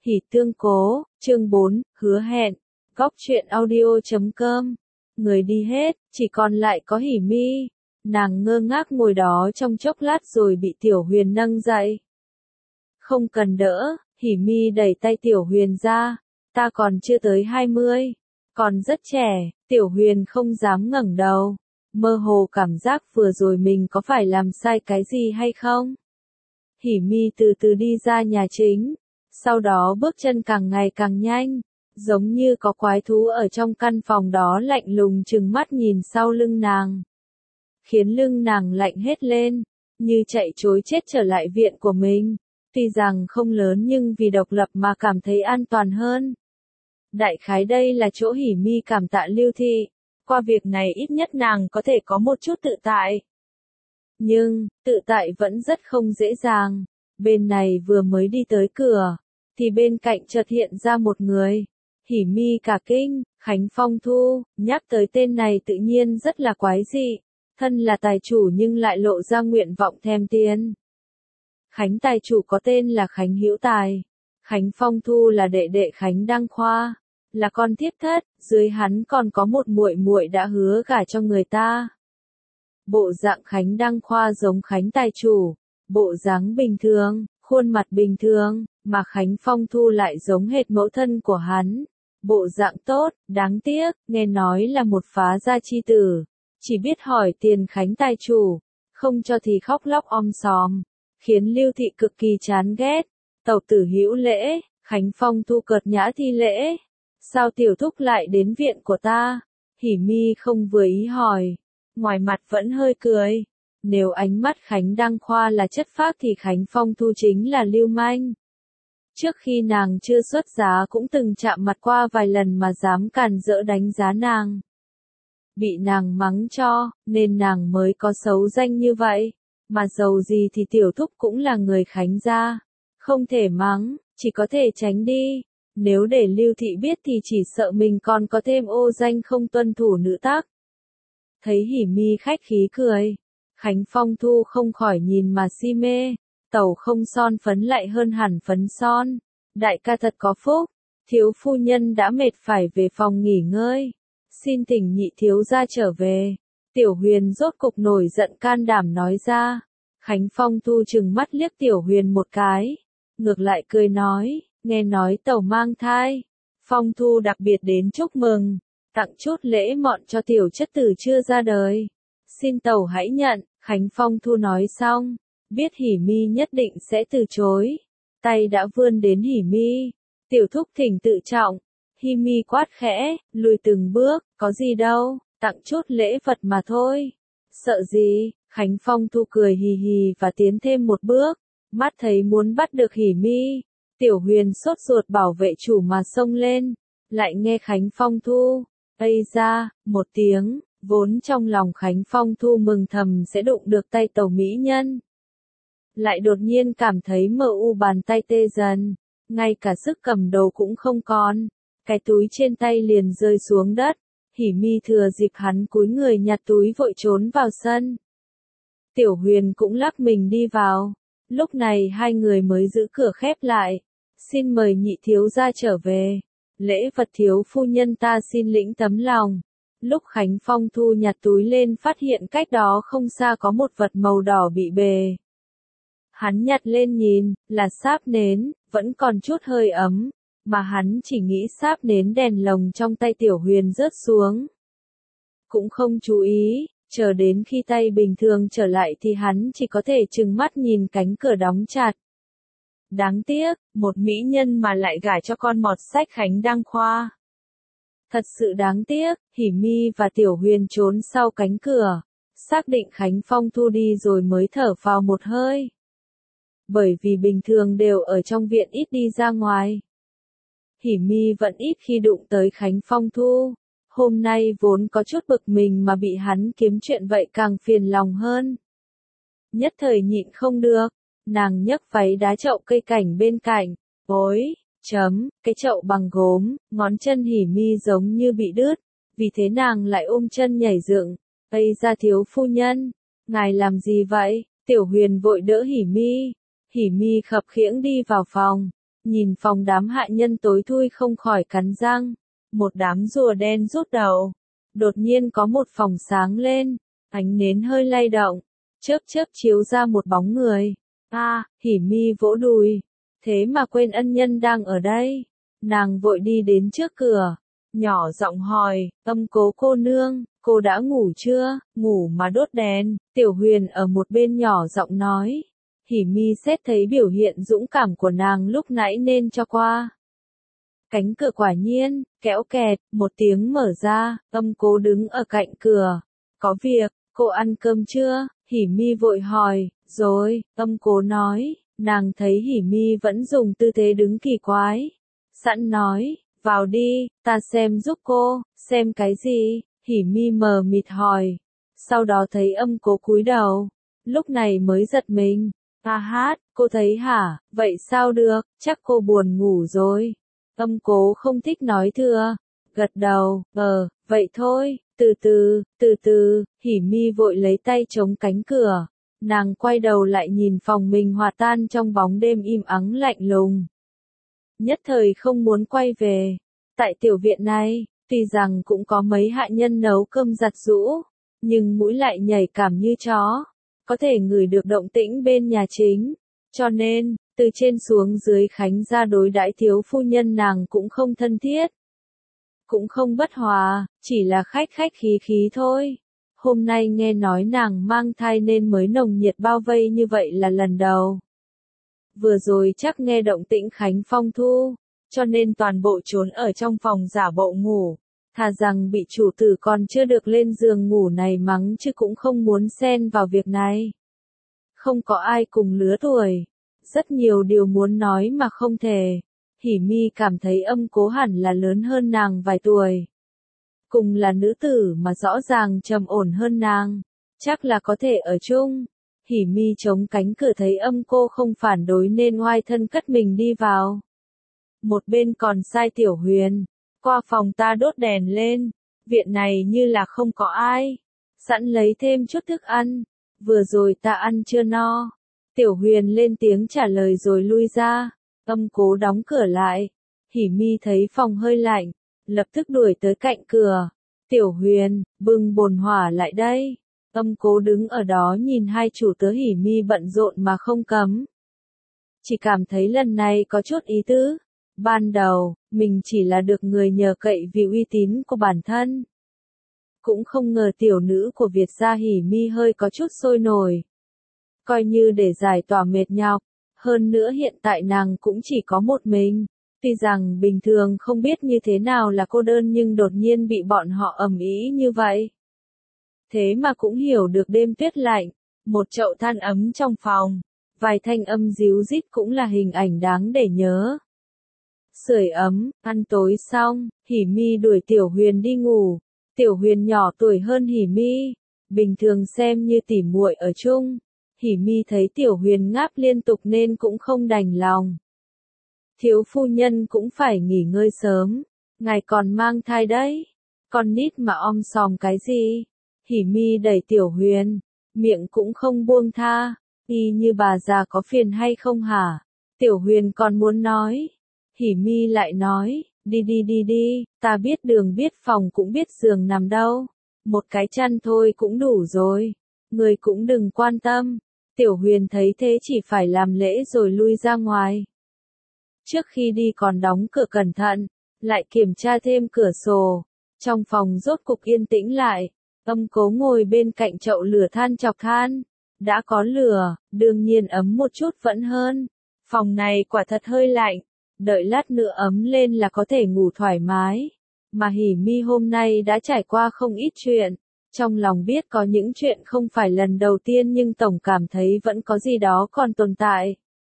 Hỉ tương cố, chương 4, hứa hẹn. Góc truyện audio.com. Người đi hết, chỉ còn lại có Hỉ Mi. Nàng ngơ ngác ngồi đó trong chốc lát rồi bị Tiểu Huyền nâng dậy. Không cần đỡ, Hỉ Mi đẩy tay Tiểu Huyền ra. Ta còn chưa tới 20, còn rất trẻ. Tiểu Huyền không dám ngẩng đầu, mơ hồ cảm giác vừa rồi mình có phải làm sai cái gì hay không. Hỉ Mi từ từ đi ra nhà chính, sau đó bước chân càng ngày càng nhanh, giống như có quái thú ở trong căn phòng đó lạnh lùng trừng mắt nhìn sau lưng nàng, khiến lưng nàng lạnh hết lên, như chạy trối chết trở lại viện của mình. Tuy rằng không lớn nhưng vì độc lập mà cảm thấy an toàn hơn. Đại khái đây là chỗ Hỉ Mi cảm tạ Lưu Thị, qua việc này ít nhất nàng có thể có một chút tự tại. Nhưng, tự tại vẫn rất không dễ dàng. Bên này vừa mới đi tới cửa, thì bên cạnh chợt hiện ra một người. Hỉ Mi cả kinh, Khánh Phong Thu. Nhắc tới tên này tự nhiên rất là quái dị. Thân là tài chủ nhưng lại lộ ra nguyện vọng thèm tiền. Khánh tài chủ có tên là Khánh Hữu Tài. Khánh Phong Thu là đệ đệ Khánh Đăng Khoa, là con thiếp thất, dưới hắn còn có một muội muội đã hứa gả cho người ta. Bộ dạng Khánh Đăng Khoa giống Khánh tài chủ, bộ dáng bình thường, khuôn mặt bình thường, mà Khánh Phong Thu lại giống hệt mẫu thân của hắn. Bộ dạng tốt, đáng tiếc, nghe nói là một phá gia chi tử, chỉ biết hỏi tiền Khánh tài chủ, không cho thì khóc lóc om sòm, khiến Lưu Thị cực kỳ chán ghét. Tẩu tử hữu lễ. Khánh Phong Thu cợt nhã thi lễ. Sao tiểu thúc lại đến viện của ta? Hỉ Mi không vừa ý hỏi, ngoài mặt vẫn hơi cười. Nếu ánh mắt Khánh Đăng Khoa là chất phác thì Khánh Phong Thu chính là lưu manh. Trước khi nàng chưa xuất giá cũng từng chạm mặt qua vài lần mà dám càn rỡ đánh giá nàng. Bị nàng mắng cho, nên nàng mới có xấu danh như vậy. Mà dầu gì thì tiểu thúc cũng là người Khánh gia. Không thể mắng, chỉ có thể tránh đi. Nếu để Lưu Thị biết thì chỉ sợ mình còn có thêm ô danh không tuân thủ nữ tắc. Thấy Hỉ Mi khách khí cười, Khánh Phong Thu không khỏi nhìn mà si mê. Tẩu không son phấn lại hơn hẳn phấn son. Đại ca thật có phúc. Thiếu phu nhân đã mệt phải về phòng nghỉ ngơi. Xin thỉnh nhị thiếu gia trở về. Tiểu Huyền rốt cục nổi giận can đảm nói ra. Khánh Phong Thu trừng mắt liếc Tiểu Huyền một cái, ngược lại cười nói, nghe nói tẩu mang thai. Phong Thu đặc biệt đến chúc mừng, tặng chút lễ mọn cho tiểu chất tử chưa ra đời. Xin tẩu hãy nhận. Khánh Phong Thu nói xong, biết Hỉ Mi nhất định sẽ từ chối. Tay đã vươn đến Hỉ Mi. Tiểu thúc thỉnh tự trọng. Hỉ Mi quát khẽ, lùi từng bước, có gì đâu, tặng chút lễ vật mà thôi. Sợ gì? Khánh Phong Thu cười hì hì và tiến thêm một bước, mắt thấy muốn bắt được Hỉ Mi. Tiểu Huyền sốt ruột bảo vệ chủ mà xông lên, lại nghe Khánh Phong Thu, ây ra, một tiếng, vốn trong lòng Khánh Phong Thu mừng thầm sẽ đụng được tay tẩu mỹ nhân. Lại đột nhiên cảm thấy mờ u bàn tay tê dần, ngay cả sức cầm đồ cũng không còn, cái túi trên tay liền rơi xuống đất. Hỉ Mi thừa dịp hắn cúi người nhặt túi vội trốn vào sân. Tiểu Huyền cũng lắc mình đi vào. Lúc này hai người mới giữ cửa khép lại. Xin mời nhị thiếu gia trở về. Lễ vật thiếu phu nhân ta xin lĩnh tấm lòng. Lúc Khánh Phong Thu nhặt túi lên phát hiện cách đó không xa có một vật màu đỏ bị bề. Hắn nhặt lên nhìn, là sáp nến, vẫn còn chút hơi ấm. Mà hắn chỉ nghĩ sáp nến đèn lồng trong tay Tiểu Huyền rớt xuống. Cũng không chú ý, chờ đến khi tay bình thường trở lại thì hắn chỉ có thể trừng mắt nhìn cánh cửa đóng chặt. Đáng tiếc, một mỹ nhân mà lại gả cho con mọt sách Khánh Đăng Khoa. Thật sự đáng tiếc. Hỉ Mi và Tiểu Huyền trốn sau cánh cửa, xác định Khánh Phong Thu đi rồi mới thở phào một hơi. Bởi vì bình thường đều ở trong viện ít đi ra ngoài. Hỉ Mi vẫn ít khi đụng tới Khánh Phong Thu. Hôm nay vốn có chút bực mình mà bị hắn kiếm chuyện vậy càng phiền lòng hơn. Nhất thời nhịn không được, nàng nhấc váy đá chậu cây cảnh bên cạnh. Ôi, cái chậu bằng gốm, ngón chân Hỉ Mi giống như bị đứt, vì thế nàng lại ôm chân nhảy dựng. Ây ra thiếu phu nhân, ngài làm gì vậy? Tiểu Huyền vội đỡ Hỉ Mi. Hỉ Mi khập khiễng đi vào phòng, Nhìn phòng đám hạ nhân tối thui không khỏi cắn răng. Một đám rùa đen rút đầu. Đột nhiên có một phòng sáng lên. Ánh nến hơi lay động. Chớp chớp chiếu ra một bóng người. Hỉ Mi vỗ đùi. Thế mà quên ân nhân đang ở đây. Nàng vội đi đến trước cửa. Nhỏ giọng hỏi, Âm Cố cô nương, cô đã ngủ chưa? Ngủ mà đốt đèn. Tiểu Huyền ở một bên nhỏ giọng nói. Hỉ Mi xét thấy biểu hiện dũng cảm của nàng lúc nãy nên cho qua. Cánh cửa quả nhiên, kéo kẹt, một tiếng mở ra, Âm Cố đứng ở cạnh cửa. Có việc, cô ăn cơm chưa? Hỉ Mi vội hỏi, rồi, Âm Cố nói, nàng thấy Hỉ Mi vẫn dùng tư thế đứng kỳ quái. Sẵn nói, vào đi, ta xem giúp cô, xem cái gì? Hỉ Mi mờ mịt hỏi. Sau đó thấy Âm Cố cúi đầu, lúc này mới giật mình. Hát, cô thấy hả? Vậy sao được, chắc cô buồn ngủ rồi. Âm Cố không thích nói thừa. Gật đầu, vậy thôi, từ từ, Hỉ Mi vội lấy tay chống cánh cửa. Nàng quay đầu lại nhìn phòng mình hòa tan trong bóng đêm im ắng lạnh lùng. Nhất thời không muốn quay về. Tại tiểu viện này, tuy rằng cũng có mấy hạ nhân nấu cơm giặt giũ, nhưng mũi lại nhảy cảm như chó. Có thể ngửi được động tĩnh bên nhà chính. Cho nên, từ trên xuống dưới Khánh gia đối đãi thiếu phu nhân nàng cũng không thân thiết. Cũng không bất hòa, chỉ là khách khách khí khí thôi. Hôm nay nghe nói nàng mang thai nên mới nồng nhiệt bao vây như vậy là lần đầu. Vừa rồi chắc nghe động tĩnh Khánh Phong thu, cho nên toàn bộ trốn ở trong phòng giả bộ ngủ. Thà rằng bị chủ tử còn chưa được lên giường ngủ này mắng chứ cũng không muốn xen vào việc này. Không có ai cùng lứa tuổi. Rất nhiều điều muốn nói mà không thể. Hỉ Mi cảm thấy Âm Cố hẳn là lớn hơn nàng vài tuổi. Cùng là nữ tử mà rõ ràng trầm ổn hơn nàng. Chắc là có thể ở chung. Hỉ Mi chống cánh cửa thấy Âm Cô không phản đối nên oai thân cất mình đi vào. Một bên còn sai Tiểu Huyền. Qua phòng ta đốt đèn lên. Viện này như là không có ai. Sẵn lấy thêm chút thức ăn. Vừa rồi ta ăn chưa no. Tiểu Huyền lên tiếng trả lời rồi lui ra. Âm Cố đóng cửa lại. Hỉ Mi thấy phòng hơi lạnh. Lập tức đuổi tới cạnh cửa. Tiểu Huyền, bưng bồn hỏa lại đây. Âm Cố đứng ở đó nhìn hai chủ tớ Hỉ Mi bận rộn mà không cấm. Chỉ cảm thấy lần này có chút ý tứ. Ban đầu, mình chỉ là được người nhờ cậy vì uy tín của bản thân. Cũng không ngờ tiểu nữ của Việt gia Hỉ Mi hơi có chút sôi nổi. Coi như để giải tỏa mệt nhọc. Hơn nữa hiện tại nàng cũng chỉ có một mình. Tuy rằng bình thường không biết như thế nào là cô đơn nhưng đột nhiên bị bọn họ ầm ĩ như vậy. Thế mà cũng hiểu được đêm tuyết lạnh. Một chậu than ấm trong phòng. Vài thanh âm ríu rít cũng là hình ảnh đáng để nhớ. Sưởi ấm, ăn tối xong, Hỉ Mi đuổi Tiểu Huyền đi ngủ. Tiểu Huyền nhỏ tuổi hơn Hỉ Mi, bình thường xem như tỉ muội ở chung. Hỉ Mi thấy Tiểu Huyền ngáp liên tục nên cũng không đành lòng. Thiếu phu nhân cũng phải nghỉ ngơi sớm, ngài còn mang thai đấy. Con nít mà om sòm cái gì? Hỉ Mi đẩy Tiểu Huyền, miệng cũng không buông tha. Y như bà già có phiền hay không hả? Tiểu Huyền còn muốn nói. Hỉ Mi lại nói, đi, ta biết đường biết phòng cũng biết giường nằm đâu. Một cái chăn thôi cũng đủ rồi. Người cũng đừng quan tâm. Tiểu Huyền thấy thế chỉ phải làm lễ rồi lui ra ngoài. Trước khi đi còn đóng cửa cẩn thận, lại kiểm tra thêm cửa sổ. Trong phòng rốt cục yên tĩnh lại. Âm Cố ngồi bên cạnh chậu lửa than chọc than. Đã có lửa, đương nhiên ấm một chút vẫn hơn. Phòng này quả thật hơi lạnh. Đợi lát nữa ấm lên là có thể ngủ thoải mái. Mà Hỉ Mi hôm nay đã trải qua không ít chuyện. Trong lòng biết có những chuyện không phải lần đầu tiên nhưng tổng cảm thấy vẫn có gì đó còn tồn tại.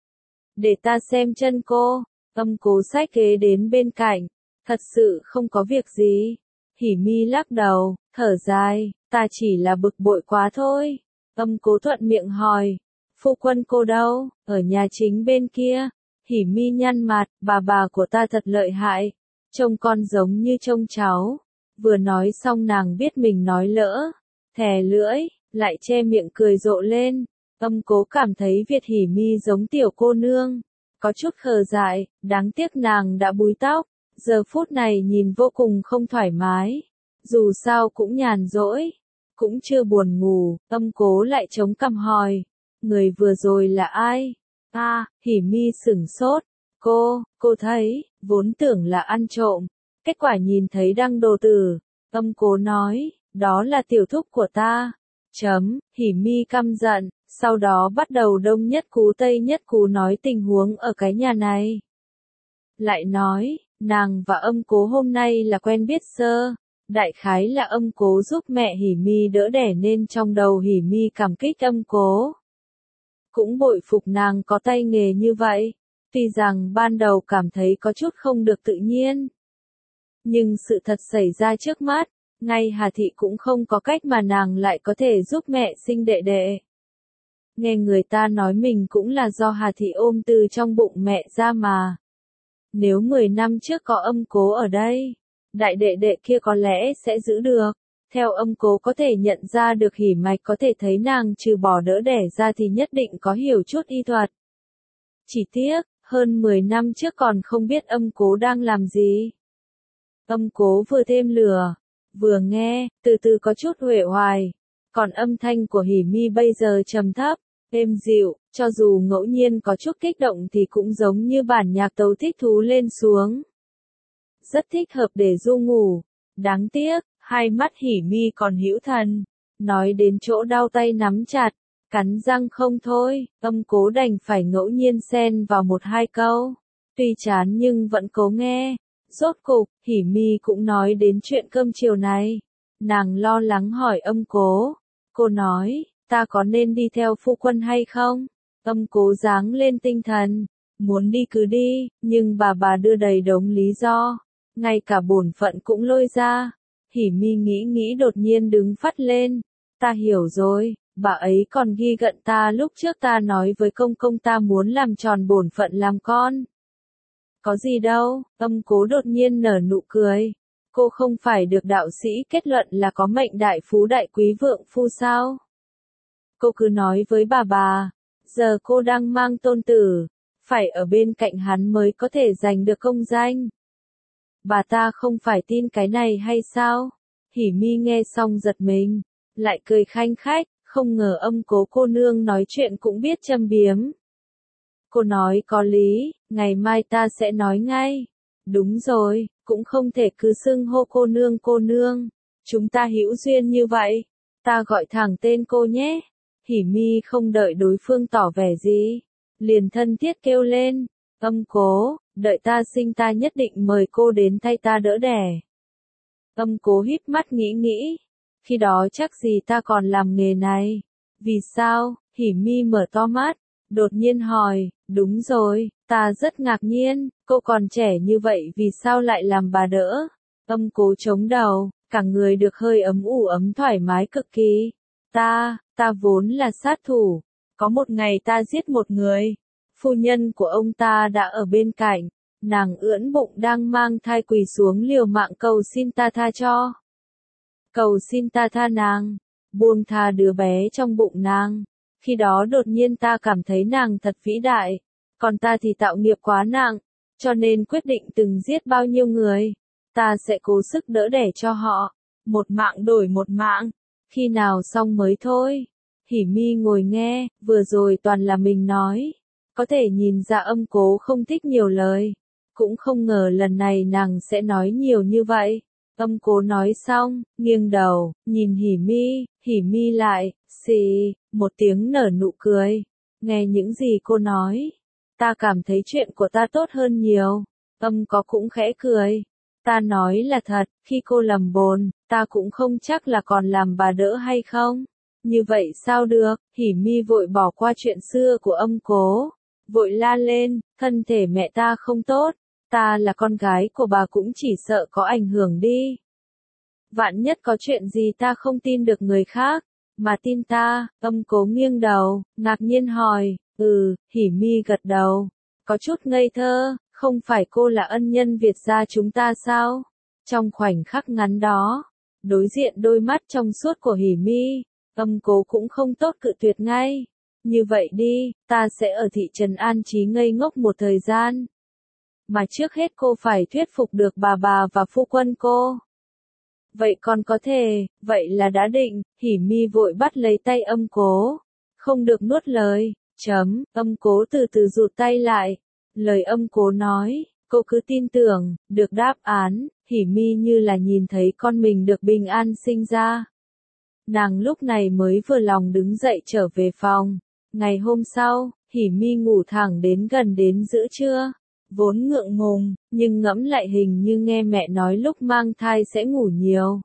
Để ta xem chân cô. Âm Cố xách ghế đến bên cạnh. Thật sự không có việc gì. Hỉ Mi lắc đầu, thở dài, ta chỉ là bực bội quá thôi. Âm Cố thuận miệng hỏi. Phu quân cô đâu? Ở nhà chính bên kia. Hỉ Mi nhăn mặt, bà của ta thật lợi hại. Trông con giống như trông cháu. Vừa nói xong nàng biết mình nói lỡ. Thè lưỡi, lại che miệng cười rộ lên. Âm Cố cảm thấy Việt Hỉ Mi giống tiểu cô nương. có chút khờ dại, đáng tiếc nàng đã búi tóc, giờ phút này nhìn vô cùng không thoải mái. Dù sao cũng nhàn rỗi, cũng chưa buồn ngủ, Âm Cố lại chống cằm hỏi, người vừa rồi là ai? Hỉ Mi sửng sốt, cô thấy, vốn tưởng là ăn trộm, kết quả nhìn thấy đăng đồ tử. Âm Cố nói, đó là tiểu thúc của ta. Hỉ Mi căm giận, sau đó bắt đầu đông nhất cú tây nhất cú nói tình huống ở cái nhà này. Lại nói, nàng và Âm Cố hôm nay là quen biết sơ. Đại khái là Âm Cố giúp mẹ Hỉ Mi đỡ đẻ nên trong đầu Hỉ Mi cảm kích Âm Cố. Cũng bội phục nàng có tay nghề như vậy, tuy rằng ban đầu cảm thấy có chút không được tự nhiên. Nhưng sự thật xảy ra trước mắt, ngay Hà Thị cũng không có cách mà nàng lại có thể giúp mẹ sinh đệ đệ. Nghe người ta nói mình cũng là do Hà Thị ôm từ trong bụng mẹ ra mà. Nếu 10 năm trước có Âm Cố ở đây, đại đệ đệ kia có lẽ sẽ giữ được. Theo Âm Cố có thể nhận ra được Hỉ Mạch có thể thấy nàng trừ bỏ đỡ đẻ ra thì nhất định có hiểu chút y thuật. Chỉ tiếc, hơn 10 năm trước còn không biết Âm Cố đang làm gì. Âm Cố vừa thêm lửa, vừa nghe, từ từ có chút uể oải. Còn âm thanh của Hỉ Mi bây giờ trầm thấp, êm dịu, cho dù ngẫu nhiên có chút kích động thì cũng giống như bản nhạc tấu thích thú lên xuống. Rất thích hợp để du ngủ. Đáng tiếc, hai mắt Hỉ Mi còn hữu thần. Nói đến chỗ đau tay nắm chặt, cắn răng không thôi, Âm Cố đành phải ngẫu nhiên xen vào một hai câu. Tuy chán nhưng vẫn cố nghe. Rốt cục, Hỉ Mi cũng nói đến chuyện cơm chiều này. Nàng lo lắng hỏi Âm Cố. Cô nói, ta có nên đi theo phu quân hay không? Âm Cố giáng lên tinh thần. Muốn đi cứ đi, nhưng bà đưa đầy đống lý do. Ngay cả bổn phận cũng lôi ra. Hỉ Mi nghĩ đột nhiên đứng phắt lên. Ta hiểu rồi, bà ấy còn ghi gận ta lúc trước ta nói với công ta muốn làm tròn bổn phận làm con. Có gì đâu, Âm Cố đột nhiên nở nụ cười. Cô không phải được đạo sĩ kết luận là có mệnh đại phú đại quý vượng phu sao? Cô cứ nói với bà, giờ cô đang mang tôn tử, phải ở bên cạnh hắn mới có thể giành được công danh. Bà ta không phải tin cái này hay sao? Hỉ Mi nghe xong giật mình, lại cười khanh khách, không ngờ Âm Cố cô nương nói chuyện cũng biết châm biếm. Cô nói có lý, ngày mai ta sẽ nói ngay. Đúng rồi, cũng không thể cứ xưng hô cô nương. Chúng ta hữu duyên như vậy, ta gọi thẳng tên cô nhé. Hỉ Mi không đợi đối phương tỏ vẻ gì, liền thân thiết kêu lên, Âm Cố, đợi ta sinh ta nhất định mời cô đến thay ta đỡ đẻ. Âm Cố híp mắt nghĩ, khi đó chắc gì ta còn làm nghề này. Vì sao? Hỉ Mi mở to mắt, đột nhiên hỏi, đúng rồi, ta rất ngạc nhiên, cô còn trẻ như vậy vì sao lại làm bà đỡ? Âm Cố chống đầu, cả người được hơi ấm thoải mái cực kỳ. Ta vốn là sát thủ, có một ngày ta giết một người, phu nhân của ông ta đã ở bên cạnh, nàng ưỡn bụng đang mang thai quỳ xuống liều mạng cầu xin ta tha cho. Cầu xin ta tha nàng, buông tha đứa bé trong bụng nàng. Khi đó đột nhiên ta cảm thấy nàng thật vĩ đại, còn ta thì tạo nghiệp quá nặng, cho nên quyết định từng giết bao nhiêu người, ta sẽ cố sức đỡ đẻ cho họ, một mạng đổi một mạng, khi nào xong mới thôi. Hỉ Mi ngồi nghe, vừa rồi toàn là mình nói, có thể nhìn ra Âm Cố không thích nhiều lời, cũng không ngờ lần này nàng sẽ nói nhiều như vậy. Âm Cố nói xong, nghiêng đầu, nhìn Hỉ Mi lại, xì, một tiếng nở nụ cười. Nghe những gì cô nói, ta cảm thấy chuyện của ta tốt hơn nhiều. Âm Có cũng khẽ cười. Ta nói là thật, khi cô lầm bồn, ta cũng không chắc là còn làm bà đỡ hay không. Như vậy sao được? Hỉ Mi vội bỏ qua chuyện xưa của Âm Cố, vội la lên, thân thể mẹ ta không tốt, ta là con gái của bà cũng chỉ sợ có ảnh hưởng đi. Vạn nhất có chuyện gì ta không tin được người khác, mà tin ta. Âm Cố nghiêng đầu, ngạc nhiên hỏi, Hỉ Mi gật đầu, có chút ngây thơ, không phải cô là ân nhân Việt gia chúng ta sao? Trong khoảnh khắc ngắn đó, đối diện đôi mắt trong suốt của Hỉ Mi, Âm Cố cũng không tốt cự tuyệt ngay. Như vậy đi, ta sẽ ở thị trấn An Trí ngây ngốc một thời gian. Mà trước hết cô phải thuyết phục được bà và phu quân cô. Vậy còn có thể, vậy là đã định, Hỉ Mi vội bắt lấy tay Âm Cố. Không được nuốt lời, Âm Cố từ từ rụt tay lại. Lời Âm Cố nói, cô cứ tin tưởng, được đáp án, Hỉ Mi như là nhìn thấy con mình được bình an sinh ra. Nàng lúc này mới vừa lòng đứng dậy trở về phòng. Ngày hôm sau, Hỉ Mi ngủ thẳng đến giữa trưa. Vốn ngượng ngùng, nhưng ngẫm lại hình như nghe mẹ nói lúc mang thai sẽ ngủ nhiều.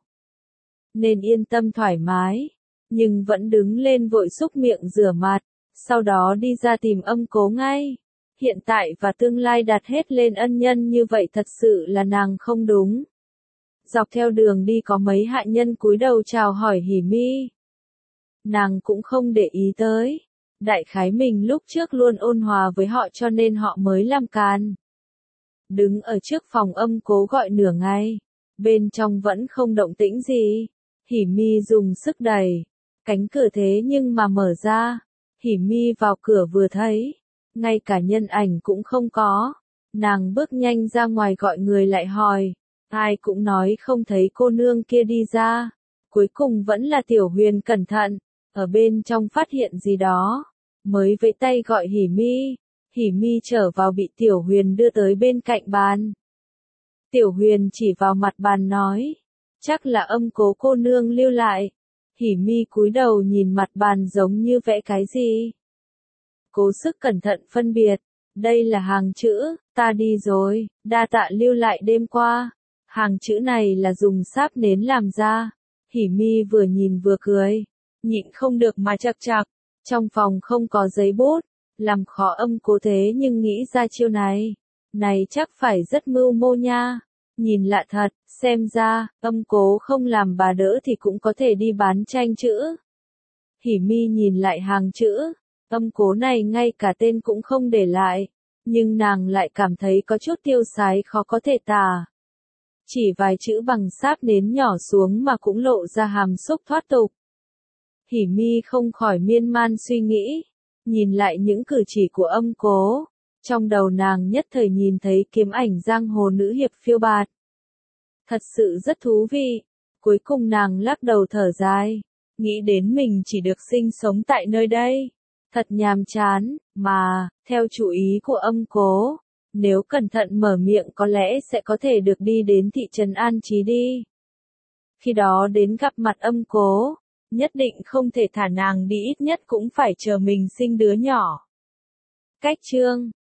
Nên yên tâm thoải mái, nhưng vẫn đứng lên vội súc miệng rửa mặt, sau đó đi ra tìm Âm Cố ngay. Hiện tại và tương lai đặt hết lên ân nhân như vậy thật sự là nàng không đúng. Dọc theo đường đi có mấy hạ nhân cúi đầu chào hỏi Hỉ Mi. Nàng cũng không để ý tới. Đại khái mình lúc trước luôn ôn hòa với họ cho nên họ mới làm càn. Đứng ở trước phòng Âm Cố gọi nửa ngày. Bên trong vẫn không động tĩnh gì. Hỉ Mi dùng sức đẩy. Cánh cửa thế nhưng mà mở ra. Hỉ Mi vào cửa vừa thấy. Ngay cả nhân ảnh cũng không có. Nàng bước nhanh ra ngoài gọi người lại hỏi. Ai cũng nói không thấy cô nương kia đi ra. Cuối cùng vẫn là Tiểu Huyền cẩn thận. Ở bên trong phát hiện gì đó. Mới vẫy tay gọi Hỉ Mi. Hỉ Mi trở vào bị Tiểu Huyền đưa tới bên cạnh bàn. Tiểu Huyền chỉ vào mặt bàn nói. Chắc là Âm Cố cô nương lưu lại. Hỉ Mi cúi đầu nhìn mặt bàn giống như vẽ cái gì. Cố sức cẩn thận phân biệt. Đây là hàng chữ, ta đi rồi, đa tạ lưu lại đêm qua. Hàng chữ này là dùng sáp nến làm ra. Hỉ Mi vừa nhìn vừa cười. Nhịn không được mà chạc chạc. Trong phòng không có giấy bút. Làm khó Âm Cố thế nhưng nghĩ ra chiêu này. Này chắc phải rất mưu mô nha. Nhìn lạ thật, xem ra, Âm Cố không làm bà đỡ thì cũng có thể đi bán tranh chữ. Hỉ Mi nhìn lại hàng chữ. Âm Cố này ngay cả tên cũng không để lại. Nhưng nàng lại cảm thấy có chút tiêu sái khó có thể tả. Chỉ vài chữ bằng sáp nến nhỏ xuống mà cũng lộ ra hàm xúc thoát tục. Hỉ Mi không khỏi miên man suy nghĩ. Nhìn lại những cử chỉ của Âm Cố. Trong đầu nàng nhất thời nhìn thấy kiếm ảnh giang hồ nữ hiệp phiêu bạt. Thật sự rất thú vị. Cuối cùng nàng lắc đầu thở dài. Nghĩ đến mình chỉ được sinh sống tại nơi đây. Thật nhàm chán, mà, theo chủ ý của Âm Cố. Nếu cẩn thận mở miệng có lẽ sẽ có thể được đi đến thị trấn An Trí đi. Khi đó đến gặp mặt Âm Cố. Nhất định không thể thả nàng đi, ít nhất cũng phải chờ mình sinh đứa nhỏ. Cách chương